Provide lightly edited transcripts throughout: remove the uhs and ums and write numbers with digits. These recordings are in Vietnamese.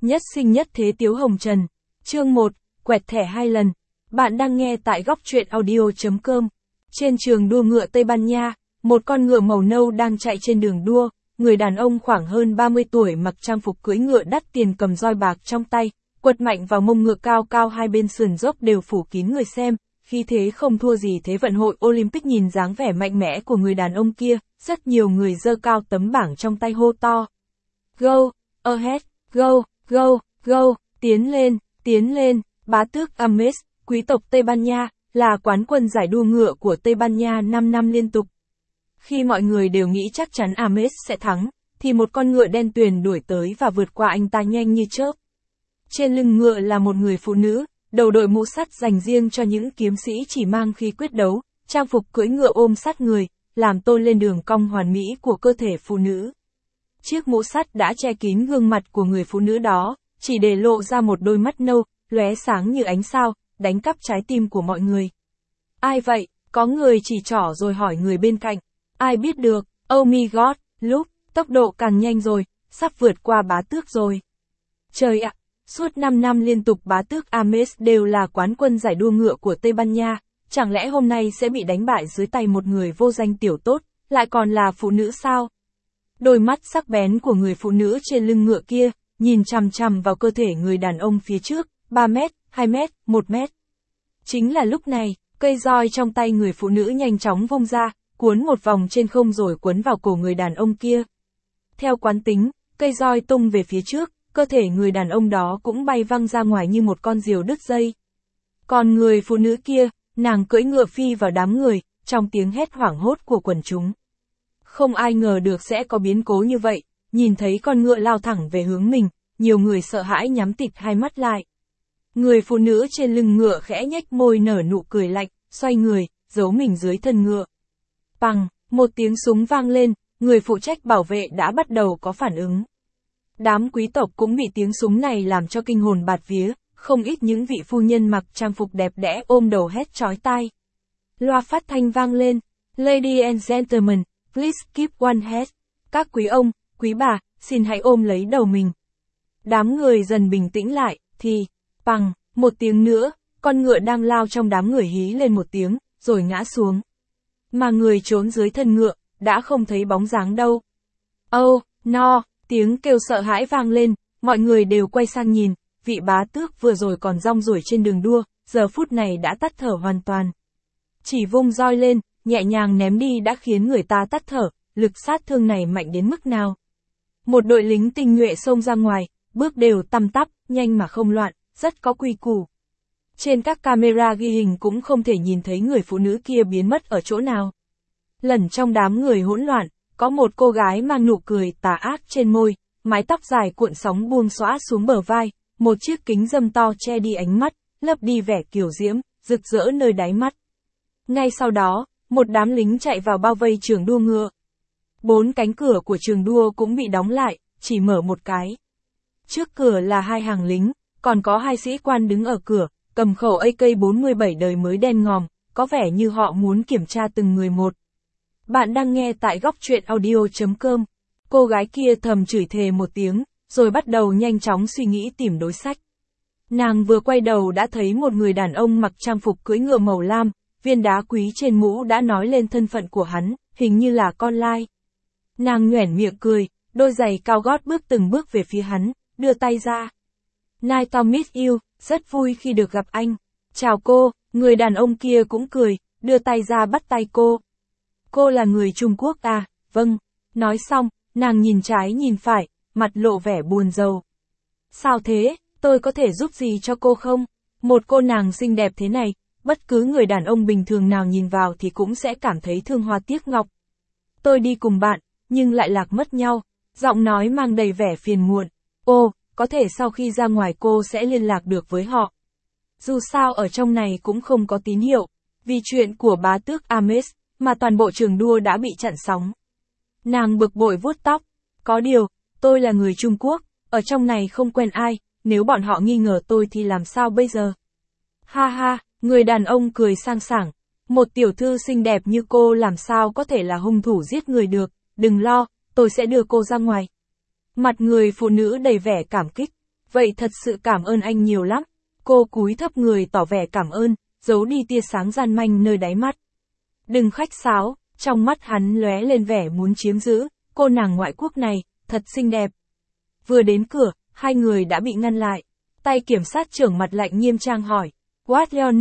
Nhất sinh nhất thế Tiếu Hồng Trần. Chương 1, quẹt thẻ 2 lần. Bạn đang nghe tại góc truyện audio.com. Trên trường đua ngựa Tây Ban Nha, một con ngựa màu nâu đang chạy trên đường đua, người đàn ông khoảng hơn 30 tuổi mặc trang phục cưỡi ngựa đắt tiền cầm roi bạc trong tay, quật mạnh vào mông ngựa cao cao hai bên sườn dốc đều phủ kín người xem, khí thế không thua gì Thế vận hội Olympic. Nhìn dáng vẻ mạnh mẽ của người đàn ông kia, rất nhiều người giơ cao tấm bảng trong tay hô to. Go, ahead, go, go, go, tiến lên, bá tước Ames, quý tộc Tây Ban Nha, là quán quân giải đua ngựa của Tây Ban Nha 5 năm liên tục. Khi mọi người đều nghĩ chắc chắn Ames sẽ thắng, thì một con ngựa đen tuyền đuổi tới và vượt qua anh ta nhanh như chớp. Trên lưng ngựa là một người phụ nữ, đầu đội mũ sắt dành riêng cho những kiếm sĩ chỉ mang khi quyết đấu, trang phục cưỡi ngựa ôm sát người, làm tôn lên đường cong hoàn mỹ của cơ thể phụ nữ. Chiếc mũ sắt đã che kín gương mặt của người phụ nữ đó, chỉ để lộ ra một đôi mắt nâu, lóe sáng như ánh sao, đánh cắp trái tim của mọi người. Ai vậy? Có người chỉ trỏ rồi hỏi người bên cạnh. Ai biết được, oh my god, lúc, tốc độ càng nhanh rồi, sắp vượt qua bá tước rồi. Trời ạ, suốt 5 năm liên tục bá tước Ames đều là quán quân giải đua ngựa của Tây Ban Nha, chẳng lẽ hôm nay sẽ bị đánh bại dưới tay một người vô danh tiểu tốt, lại còn là phụ nữ sao? Đôi mắt sắc bén của người phụ nữ trên lưng ngựa kia, nhìn chằm chằm vào cơ thể người đàn ông phía trước, 3 mét, 2 mét, 1 mét. Chính là lúc này, cây roi trong tay người phụ nữ nhanh chóng vung ra, cuốn một vòng trên không rồi quấn vào cổ người đàn ông kia. Theo quán tính, cây roi tung về phía trước, cơ thể người đàn ông đó cũng bay văng ra ngoài như một con diều đứt dây. Còn người phụ nữ kia, nàng cưỡi ngựa phi vào đám người, trong tiếng hét hoảng hốt của quần chúng. Không ai ngờ được sẽ có biến cố như vậy, nhìn thấy con ngựa lao thẳng về hướng mình, nhiều người sợ hãi nhắm tịt hai mắt lại. Người phụ nữ trên lưng ngựa khẽ nhếch môi nở nụ cười lạnh, xoay người, giấu mình dưới thân ngựa. Pằng, một tiếng súng vang lên, người phụ trách bảo vệ đã bắt đầu có phản ứng. Đám quý tộc cũng bị tiếng súng này làm cho kinh hồn bạt vía, không ít những vị phu nhân mặc trang phục đẹp đẽ ôm đầu hét chói tai. Loa phát thanh vang lên, Ladies and gentlemen, please keep one head. Các quý ông, quý bà, xin hãy ôm lấy đầu mình. Đám người dần bình tĩnh lại, thì, pằng, một tiếng nữa, con ngựa đang lao trong đám người hí lên một tiếng, rồi ngã xuống. Mà người trốn dưới thân ngựa, đã không thấy bóng dáng đâu. Oh, no, tiếng kêu sợ hãi vang lên, mọi người đều quay sang nhìn, vị bá tước vừa rồi còn rong ruổi trên đường đua, giờ phút này đã tắt thở hoàn toàn. Chỉ vung roi lên, nhẹ nhàng ném đi đã khiến người ta tắt thở, lực sát thương này mạnh đến mức nào. Một đội lính tinh nhuệ xông ra ngoài, bước đều tăm tắp, nhanh mà không loạn, rất có quy củ. Trên các camera ghi hình cũng không thể nhìn thấy người phụ nữ kia biến mất ở chỗ nào. Lẩn trong đám người hỗn loạn, có một cô gái mang nụ cười tà ác trên môi, mái tóc dài cuộn sóng buông xõa xuống bờ vai, một chiếc kính râm to che đi ánh mắt, lấp đi vẻ kiều diễm, rực rỡ nơi đáy mắt. Ngay sau đó, một đám lính chạy vào bao vây trường đua ngựa. 4 cánh cửa của trường đua cũng bị đóng lại, chỉ mở một cái. Trước cửa là 2 hàng lính, còn có 2 sĩ quan đứng ở cửa, cầm khẩu AK-47 đời mới đen ngòm, có vẻ như họ muốn kiểm tra từng người một. Bạn đang nghe tại góc truyện audio.com. Cô gái kia thầm chửi thề một tiếng, rồi bắt đầu nhanh chóng suy nghĩ tìm đối sách. Nàng vừa quay đầu đã thấy một người đàn ông mặc trang phục cưỡi ngựa màu lam, viên đá quý trên mũ đã nói lên thân phận của hắn, hình như là con lai. Nàng nhoẻn miệng cười, đôi giày cao gót bước từng bước về phía hắn, đưa tay ra. Nice to meet you, rất vui khi được gặp anh. Chào cô, người đàn ông kia cũng cười, đưa tay ra bắt tay cô. Cô là người Trung Quốc à? Vâng. Nói xong, nàng nhìn trái nhìn phải, mặt lộ vẻ buồn rầu. Sao thế, tôi có thể giúp gì cho cô không? Một cô nàng xinh đẹp thế này, bất cứ người đàn ông bình thường nào nhìn vào thì cũng sẽ cảm thấy thương hoa tiếc ngọc. Tôi đi cùng bạn, nhưng lại lạc mất nhau. Giọng nói mang đầy vẻ phiền muộn. Ô, có thể sau khi ra ngoài cô sẽ liên lạc được với họ. Dù sao ở trong này cũng không có tín hiệu, vì chuyện của bá tước Ames, mà toàn bộ trường đua đã bị chặn sóng. Nàng bực bội vuốt tóc. Có điều, tôi là người Trung Quốc, ở trong này không quen ai, nếu bọn họ nghi ngờ tôi thì làm sao bây giờ? Ha ha, người đàn ông cười sang sảng. Một tiểu thư xinh đẹp như cô làm sao có thể là hung thủ giết người được, đừng lo, tôi sẽ đưa cô ra ngoài. Mặt người phụ nữ đầy vẻ cảm kích. Vậy thật sự cảm ơn anh nhiều lắm. Cô cúi thấp người tỏ vẻ cảm ơn, giấu đi tia sáng gian manh nơi đáy mắt. Đừng khách sáo, trong mắt hắn lóe lên vẻ muốn chiếm giữ, cô nàng ngoại quốc này, thật xinh đẹp. Vừa đến cửa, hai người đã bị ngăn lại. Tay kiểm sát trưởng mặt lạnh nghiêm trang hỏi. What's your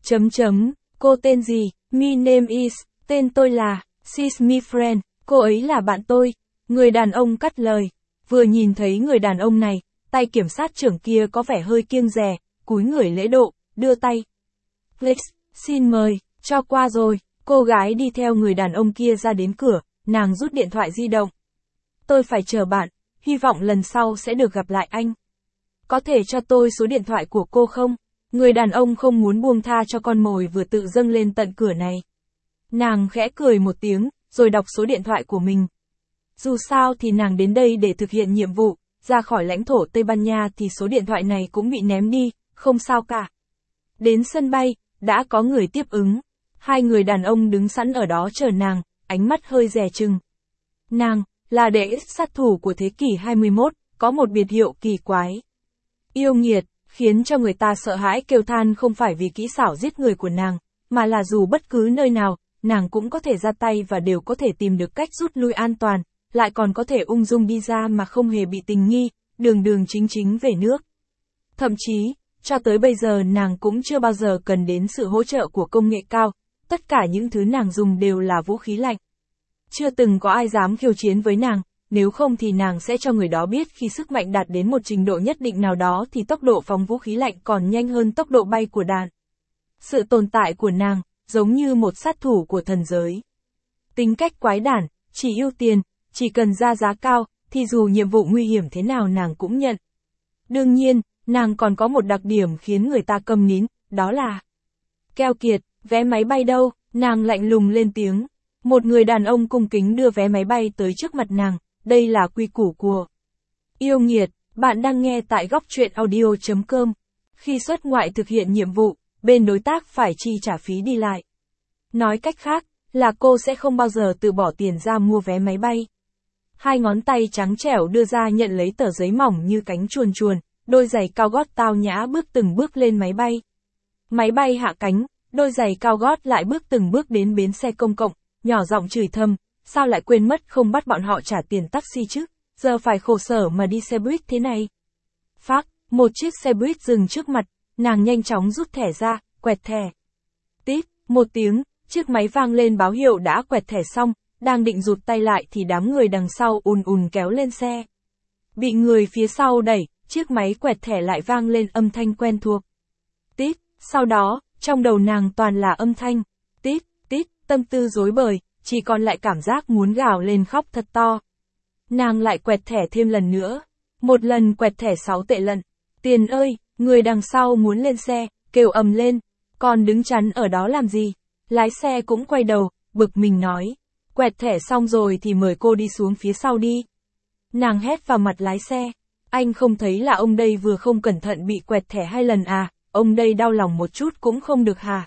name? Cô tên gì? My name is, tên tôi là, she's my friend, cô ấy là bạn tôi. Người đàn ông cắt lời. Vừa nhìn thấy người đàn ông này, tay kiểm sát trưởng kia có vẻ hơi kiêng dè, cúi người lễ độ, đưa tay. Please, xin mời, cho qua rồi. Cô gái đi theo người đàn ông kia ra đến cửa, nàng rút điện thoại di động. Tôi phải chờ bạn, hy vọng lần sau sẽ được gặp lại anh. Có thể cho tôi số điện thoại của cô không? Người đàn ông không muốn buông tha cho con mồi vừa tự dâng lên tận cửa này. Nàng khẽ cười một tiếng, rồi đọc số điện thoại của mình. Dù sao thì nàng đến đây để thực hiện nhiệm vụ, ra khỏi lãnh thổ Tây Ban Nha thì số điện thoại này cũng bị ném đi, không sao cả. Đến sân bay, đã có người tiếp ứng. Hai người đàn ông đứng sẵn ở đó chờ nàng, ánh mắt hơi dè chừng. Nàng, là đệ ích sát thủ của thế kỷ 21, có một biệt hiệu kỳ quái. Yêu nghiệt, khiến cho người ta sợ hãi kêu than không phải vì kỹ xảo giết người của nàng, mà là dù bất cứ nơi nào, nàng cũng có thể ra tay và đều có thể tìm được cách rút lui an toàn, lại còn có thể ung dung đi ra mà không hề bị tình nghi, đường đường chính chính về nước. Thậm chí, cho tới bây giờ nàng cũng chưa bao giờ cần đến sự hỗ trợ của công nghệ cao, tất cả những thứ nàng dùng đều là vũ khí lạnh. Chưa từng có ai dám khiêu chiến với nàng, nếu không thì nàng sẽ cho người đó biết khi sức mạnh đạt đến một trình độ nhất định nào đó thì tốc độ phóng vũ khí lạnh còn nhanh hơn tốc độ bay của đạn. Sự tồn tại của nàng, giống như một sát thủ của thần giới. Tính cách quái đản, chỉ ưu tiền, chỉ cần ra giá cao, thì dù nhiệm vụ nguy hiểm thế nào nàng cũng nhận. Đương nhiên, nàng còn có một đặc điểm khiến người ta câm nín, đó là keo kiệt. Vé máy bay đâu? Nàng lạnh lùng lên tiếng. Một người đàn ông cung kính đưa vé máy bay tới trước mặt nàng, đây là quy củ của yêu nghiệt. Bạn đang nghe tại góc truyện audio.com. Khi xuất ngoại thực hiện nhiệm vụ, bên đối tác phải chi trả phí đi lại. Nói cách khác, là cô sẽ không bao giờ tự bỏ tiền ra mua vé máy bay. Hai ngón tay trắng trẻo đưa ra nhận lấy tờ giấy mỏng như cánh chuồn chuồn, đôi giày cao gót tao nhã bước từng bước lên máy bay. Máy bay hạ cánh, đôi giày cao gót lại bước từng bước đến bến xe công cộng, nhỏ giọng chửi thầm, sao lại quên mất không bắt bọn họ trả tiền taxi chứ, giờ phải khổ sở mà đi xe buýt thế này. Phác, một chiếc xe buýt dừng trước mặt, nàng nhanh chóng rút thẻ ra, quẹt thẻ. Tít, một tiếng, chiếc máy vang lên báo hiệu đã quẹt thẻ xong, đang định rụt tay lại thì đám người đằng sau ùn ùn kéo lên xe. Bị người phía sau đẩy, chiếc máy quẹt thẻ lại vang lên âm thanh quen thuộc. Tít, sau đó, trong đầu nàng toàn là âm thanh, tít, tít, tâm tư rối bời, chỉ còn lại cảm giác muốn gào lên khóc thật to. Nàng lại quẹt thẻ thêm lần nữa, một lần quẹt thẻ 6 tệ lận. Tiền ơi, người đằng sau muốn lên xe, kêu ầm lên, còn đứng chắn ở đó làm gì? Lái xe cũng quay đầu, bực mình nói, quẹt thẻ xong rồi thì mời cô đi xuống phía sau đi. Nàng hét vào mặt lái xe, anh không thấy là ông đây vừa không cẩn thận bị quẹt thẻ 2 lần à? Ông đây đau lòng một chút cũng không được hả?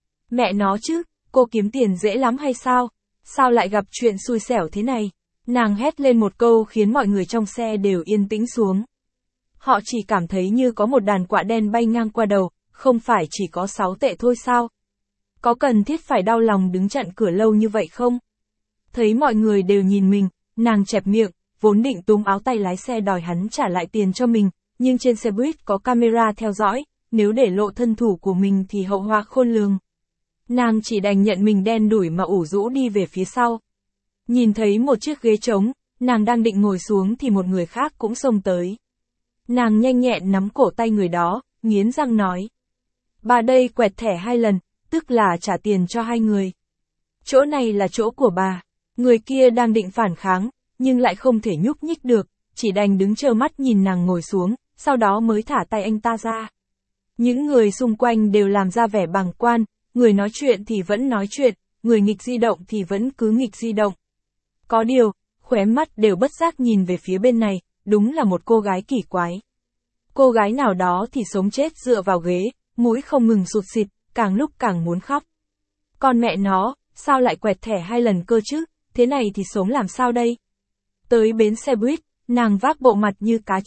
Mẹ nó chứ, cô kiếm tiền dễ lắm hay sao? Sao lại gặp chuyện xui xẻo thế này? Nàng hét lên một câu khiến mọi người trong xe đều yên tĩnh xuống. Họ chỉ cảm thấy như có một đàn quạ đen bay ngang qua đầu, không phải chỉ có 6 tệ thôi sao? Có cần thiết phải đau lòng đứng chặn cửa lâu như vậy không? Thấy mọi người đều nhìn mình, nàng chẹp miệng, vốn định túm áo tay lái xe đòi hắn trả lại tiền cho mình, nhưng trên xe buýt có camera theo dõi. Nếu để lộ thân thủ của mình thì hậu họa khôn lường. Nàng chỉ đành nhận mình đen đủi mà ủ rũ đi về phía sau. Nhìn thấy một chiếc ghế trống, nàng đang định ngồi xuống thì một người khác cũng xông tới. Nàng nhanh nhẹn nắm cổ tay người đó, nghiến răng nói. Bà đây quẹt thẻ 2 lần, tức là trả tiền cho 2 người. Chỗ này là chỗ của bà. Người kia đang định phản kháng, nhưng lại không thể nhúc nhích được, chỉ đành đứng trơ mắt nhìn nàng ngồi xuống, sau đó mới thả tay anh ta ra. Những người xung quanh đều làm ra vẻ bàng quan, người nói chuyện thì vẫn nói chuyện, người nghịch di động thì vẫn cứ nghịch di động. Có điều, khóe mắt đều bất giác nhìn về phía bên này, đúng là một cô gái kỳ quái. Cô gái nào đó thì sống chết dựa vào ghế, mũi không ngừng sụt xịt, càng lúc càng muốn khóc. Con mẹ nó, sao lại quẹt thẻ 2 lần cơ chứ, thế này thì sống làm sao đây? Tới bến xe buýt, nàng vác bộ mặt như cá chết,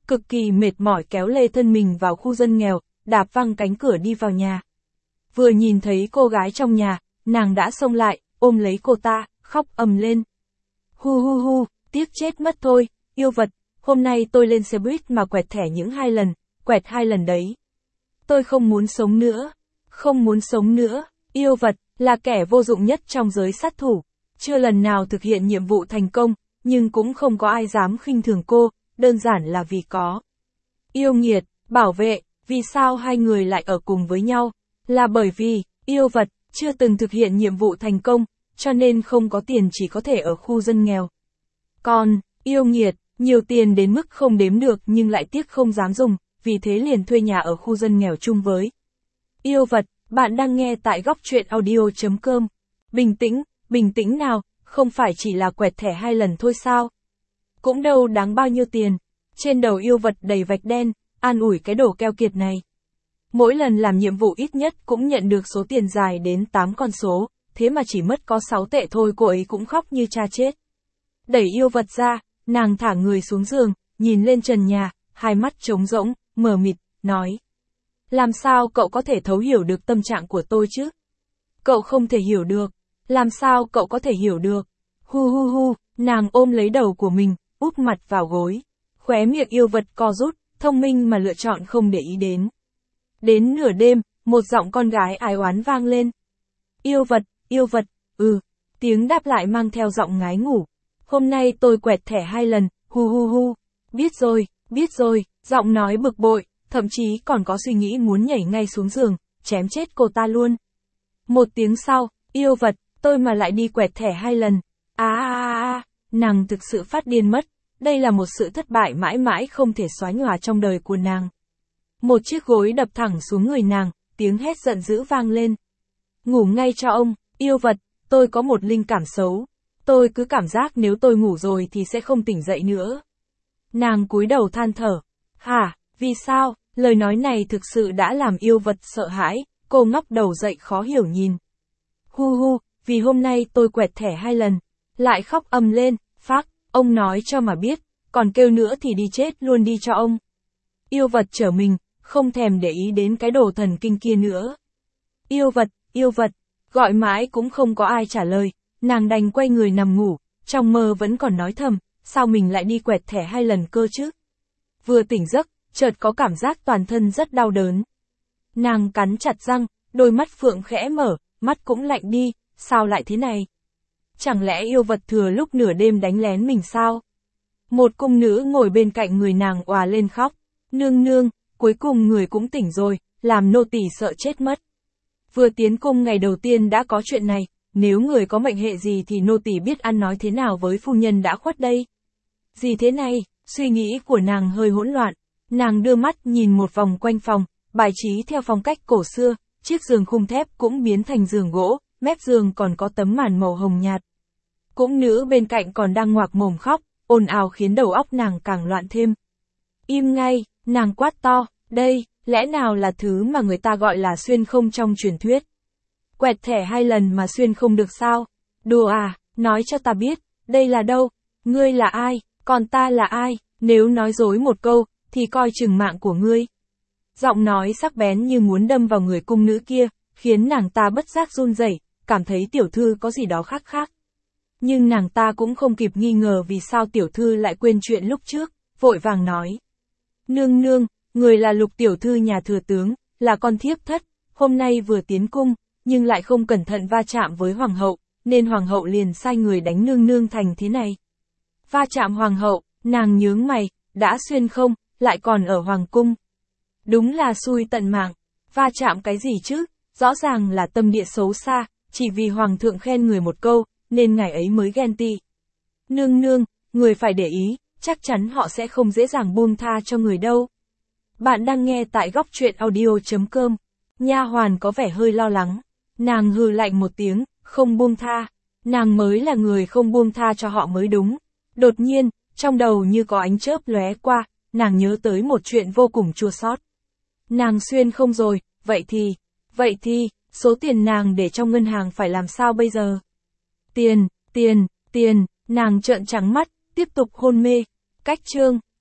cực kỳ mệt mỏi kéo lê thân mình vào khu dân nghèo, đạp văng cánh cửa đi vào nhà. Vừa nhìn thấy cô gái trong nhà, nàng đã xông lại, ôm lấy cô ta, khóc ầm lên. Hu hu hu, tiếc chết mất thôi, yêu vật, hôm nay tôi lên xe buýt mà quẹt thẻ những 2 lần, quẹt 2 lần đấy. Tôi không muốn sống nữa, không muốn sống nữa, yêu vật, là kẻ vô dụng nhất trong giới sát thủ, chưa lần nào thực hiện nhiệm vụ thành công, nhưng cũng không có ai dám khinh thường cô, đơn giản là vì có. Yêu nghiệt, bảo vệ, vì sao hai người lại ở cùng với nhau? Là bởi vì, yêu vật, chưa từng thực hiện nhiệm vụ thành công, cho nên không có tiền chỉ có thể ở khu dân nghèo. Còn, yêu nghiệt, nhiều tiền đến mức không đếm được nhưng lại tiếc không dám dùng, vì thế liền thuê nhà ở khu dân nghèo chung với. Yêu vật, bạn đang nghe tại góc truyện audio.com. Bình tĩnh nào, không phải chỉ là quẹt thẻ 2 lần thôi sao? Cũng đâu đáng bao nhiêu tiền. Trên đầu yêu vật đầy vạch đen, an ủi cái đồ keo kiệt này. Mỗi lần làm nhiệm vụ ít nhất cũng nhận được số tiền dài đến 8 con số, thế mà chỉ mất có 6 tệ thôi cô ấy cũng khóc như cha chết. Đẩy yêu vật ra, nàng thả người xuống giường, nhìn lên trần nhà, hai mắt trống rỗng, mờ mịt, nói. Làm sao cậu có thể thấu hiểu được tâm trạng của tôi chứ? Cậu không thể hiểu được. Làm sao cậu có thể hiểu được? Hu hu hu, nàng ôm lấy đầu của mình, úp mặt vào gối. Khóe miệng yêu vật co rút, thông minh mà lựa chọn không để ý đến. Đến nửa đêm, một giọng con gái ái oán vang lên. Yêu vật, tiếng đáp lại mang theo giọng ngái ngủ. Hôm nay tôi quẹt thẻ 2 lần, hu hu hu. Biết rồi, giọng nói bực bội, thậm chí còn có suy nghĩ muốn nhảy ngay xuống giường, chém chết cô ta luôn. Một tiếng sau, yêu vật, tôi mà lại đi quẹt thẻ 2 lần. Nàng thực sự phát điên mất. Đây là một sự thất bại mãi mãi không thể xóa nhòa trong đời của nàng. Một chiếc gối đập thẳng xuống người nàng, tiếng hét giận dữ vang lên. Ngủ ngay cho ông, yêu vật, tôi có một linh cảm xấu. Tôi cứ cảm giác nếu tôi ngủ rồi thì sẽ không tỉnh dậy nữa. Nàng cúi đầu than thở. Hả, vì sao? Lời nói này thực sự đã làm yêu vật sợ hãi, cô ngóc đầu dậy khó hiểu nhìn. Hu hu, vì hôm nay tôi quẹt thẻ 2 lần. Lại khóc ầm lên, phác, ông nói cho mà biết, còn kêu nữa thì đi chết luôn đi cho ông. Yêu vật trở mình, không thèm để ý đến cái đồ thần kinh kia nữa. Yêu vật, gọi mãi cũng không có ai trả lời, nàng đành quay người nằm ngủ, trong mơ vẫn còn nói thầm, sao mình lại đi quẹt thẻ 2 lần cơ chứ? Vừa tỉnh giấc, chợt có cảm giác toàn thân rất đau đớn. Nàng cắn chặt răng, đôi mắt phượng khẽ mở, mắt cũng lạnh đi, sao lại thế này? Chẳng lẽ yêu vật thừa lúc nửa đêm đánh lén mình sao? Một cung nữ ngồi bên cạnh người nàng òa lên khóc. Nương, cuối cùng người cũng tỉnh rồi, làm nô tỳ sợ chết mất. Vừa tiến cung ngày đầu tiên đã có chuyện này, nếu người có mệnh hệ gì thì nô tỳ biết ăn nói thế nào với phu nhân đã khuất đây. Gì thế này, suy nghĩ của nàng hơi hỗn loạn, nàng đưa mắt nhìn một vòng quanh phòng, bài trí theo phong cách cổ xưa, chiếc giường khung thép cũng biến thành giường gỗ, mép giường còn có tấm màn màu hồng nhạt. Cung nữ bên cạnh còn đang ngoạc mồm khóc, ồn ào khiến đầu óc nàng càng loạn thêm. Im ngay, nàng quát to, đây, lẽ nào là thứ mà người ta gọi là xuyên không trong truyền thuyết? Quẹt thẻ 2 lần mà xuyên không được sao? Đùa à, nói cho ta biết, đây là đâu? Ngươi là ai, còn ta là ai? Nếu nói dối một câu, thì coi chừng mạng của ngươi. Giọng nói sắc bén như muốn đâm vào người cung nữ kia, khiến nàng ta bất giác run rẩy, cảm thấy tiểu thư có gì đó khác. Nhưng nàng ta cũng không kịp nghi ngờ vì sao tiểu thư lại quên chuyện lúc trước, vội vàng nói. Nương, người là Lục tiểu thư nhà thừa tướng, là con thiếp thất, hôm nay vừa tiến cung, nhưng lại không cẩn thận va chạm với hoàng hậu, nên hoàng hậu liền sai người đánh nương thành thế này. Va chạm hoàng hậu, nàng nhướng mày, đã xuyên không, lại còn ở hoàng cung. Đúng là xui tận mạng, va chạm cái gì chứ, rõ ràng là tâm địa xấu xa, chỉ vì hoàng thượng khen người một câu, nên ngài ấy mới ghen tị. Nương, người phải để ý, chắc chắn họ sẽ không dễ dàng buông tha cho người đâu. Bạn đang nghe tại góc truyện audio.com. Nha hoàn có vẻ hơi lo lắng. Nàng hừ lạnh một tiếng, không buông tha. Nàng mới là người không buông tha cho họ mới đúng. Đột nhiên, trong đầu như có ánh chớp lóe qua, nàng nhớ tới một chuyện vô cùng chua xót. Nàng xuyên không rồi, vậy thì, số tiền nàng để trong ngân hàng phải làm sao bây giờ? Tiền, nàng trợn trắng mắt, tiếp tục hôn mê. Cách chương